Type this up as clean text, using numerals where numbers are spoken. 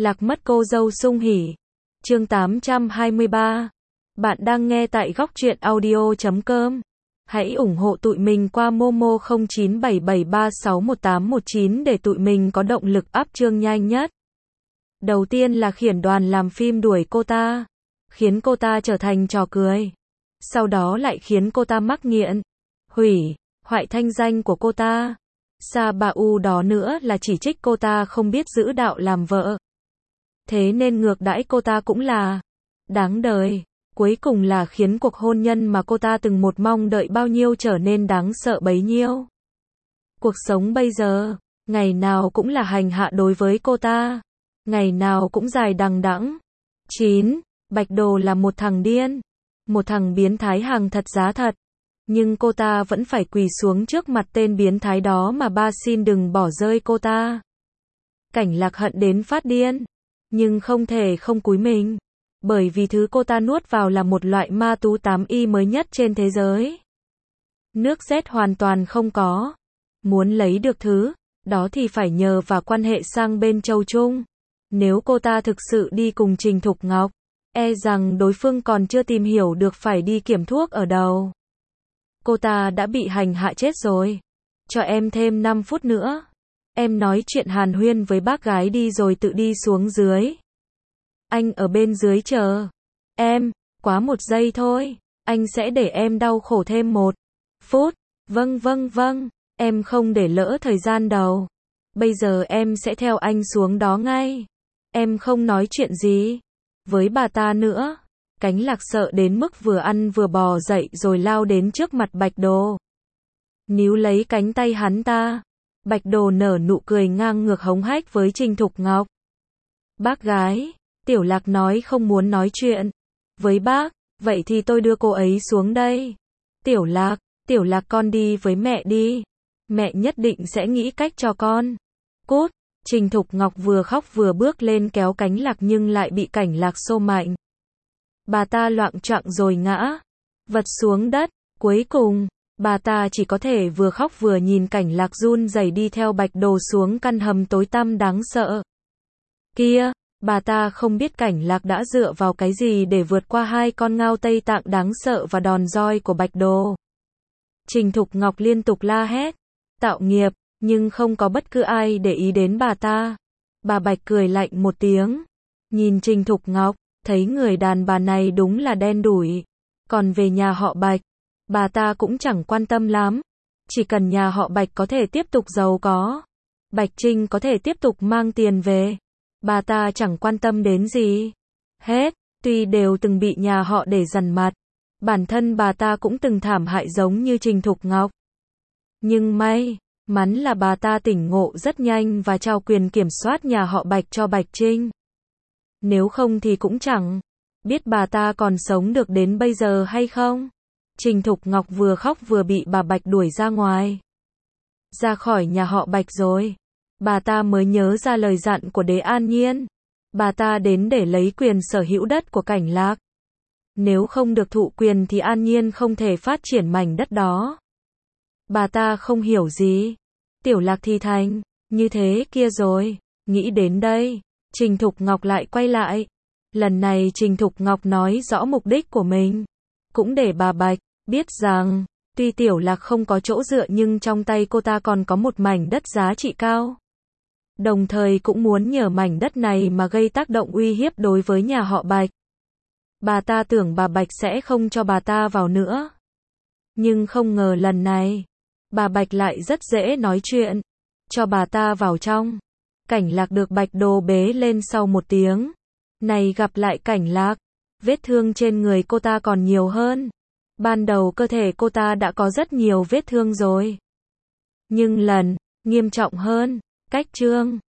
Lạc mất cô dâu sung hỉ. Chương 823. Bạn đang nghe tại góc truyện audio.com. Hãy ủng hộ tụi mình qua Momo 0977361819 để tụi mình có động lực up chương nhanh nhất. Đầu tiên là khiển đoàn làm phim đuổi cô ta, khiến cô ta trở thành trò cười. Sau đó lại khiến cô ta mắc nghiện, hủy hoại thanh danh của cô ta. Sa Ba U đó nữa là chỉ trích cô ta không biết giữ đạo làm vợ. Thế nên ngược đãi cô ta cũng là đáng đời. Cuối cùng là khiến cuộc hôn nhân mà cô ta từng một mong đợi bao nhiêu trở nên đáng sợ bấy nhiêu. Cuộc sống bây giờ, ngày nào cũng là hành hạ đối với cô ta. Ngày nào cũng dài đằng đẵng. 9. Bạch Đồ là một thằng điên. Một thằng biến thái hàng thật giá thật. Nhưng cô ta vẫn phải quỳ xuống trước mặt tên biến thái đó mà ba xin đừng bỏ rơi cô ta. Cảnh Lạc hận đến phát điên. Nhưng không thể không cúi mình. Bởi vì thứ cô ta nuốt vào là một loại ma túy 8Y mới nhất trên thế giới. Nước Z hoàn toàn không có. Muốn lấy được thứ đó thì phải nhờ vào quan hệ sang bên Châu Trung. Nếu cô ta thực sự đi cùng Trình Thục Ngọc, e rằng đối phương còn chưa tìm hiểu được phải đi kiểm thuốc ở đâu. Cô ta đã bị hành hạ chết rồi. Cho em thêm 5 phút nữa. Em nói chuyện hàn huyên với bác gái đi rồi tự đi xuống dưới. Anh ở bên dưới chờ em, quá 1 giây thôi. Anh sẽ để em đau khổ thêm 1 phút. Vâng, em không để lỡ thời gian đâu. Bây giờ em sẽ theo anh xuống đó ngay. Em không nói chuyện gì với bà ta nữa. Cánh Lạc sợ đến mức vừa ăn vừa bò dậy rồi lao đến trước mặt Bạch Đồ. Níu lấy cánh tay hắn ta. Bạch Đồ nở nụ cười ngang ngược hống hách với Trình Thục Ngọc. Bác gái, Tiểu Lạc nói không muốn nói chuyện với bác, vậy thì tôi đưa cô ấy xuống đây. Tiểu Lạc con đi với mẹ đi. Mẹ nhất định sẽ nghĩ cách cho con. Cút. Trình Thục Ngọc vừa khóc vừa bước lên kéo Cánh Lạc nhưng lại bị Cảnh Lạc xô mạnh. Bà ta loạng choạng rồi ngã vật xuống đất. Cuối cùng, bà ta chỉ có thể vừa khóc vừa nhìn Cảnh Lạc run rẩy đi theo Bạch Đồ xuống căn hầm tối tăm đáng sợ kia. Bà ta không biết Cảnh Lạc đã dựa vào cái gì để vượt qua 2 con ngao Tây Tạng đáng sợ và đòn roi của Bạch Đồ. Trình Thục Ngọc liên tục la hét, tạo nghiệp, nhưng không có bất cứ ai để ý đến bà ta. Bà Bạch cười lạnh một tiếng, nhìn Trình Thục Ngọc, thấy người đàn bà này đúng là đen đủi. Còn về nhà họ Bạch, bà ta cũng chẳng quan tâm lắm. Chỉ cần nhà họ Bạch có thể tiếp tục giàu có, Bạch Trinh có thể tiếp tục mang tiền về, bà ta chẳng quan tâm đến gì hết. Tuy đều từng bị nhà họ để dằn mặt, bản thân bà ta cũng từng thảm hại giống như Trình Thục Ngọc. Nhưng may mắn là bà ta tỉnh ngộ rất nhanh và trao quyền kiểm soát nhà họ Bạch cho Bạch Trinh. Nếu không thì cũng chẳng biết bà ta còn sống được đến bây giờ hay không. Trình Thục Ngọc vừa khóc vừa bị bà Bạch đuổi ra ngoài. Ra khỏi nhà họ Bạch rồi, bà ta mới nhớ ra lời dặn của Đế An Nhiên. Bà ta đến để lấy quyền sở hữu đất của Cảnh Lạc. Nếu không được thụ quyền thì An Nhiên không thể phát triển mảnh đất đó. Bà ta không hiểu gì. Tiểu Lạc thì thành như thế kia rồi. Nghĩ đến đây, Trình Thục Ngọc lại quay lại. Lần này Trình Thục Ngọc nói rõ mục đích của mình. Cũng để bà Bạch biết rằng, tuy Tiểu Lạc không có chỗ dựa nhưng trong tay cô ta còn có một mảnh đất giá trị cao. Đồng thời cũng muốn nhờ mảnh đất này mà gây tác động uy hiếp đối với nhà họ Bạch. Bà ta tưởng bà Bạch sẽ không cho bà ta vào nữa. Nhưng không ngờ lần này, bà Bạch lại rất dễ nói chuyện, cho bà ta vào trong. Cảnh Lạc được Bạch Đồ bế lên sau 1 tiếng. Này gặp lại Cảnh Lạc, vết thương trên người cô ta còn nhiều hơn. Ban đầu cơ thể cô ta đã có rất nhiều vết thương rồi. Nhưng lần nghiêm trọng hơn, cách chương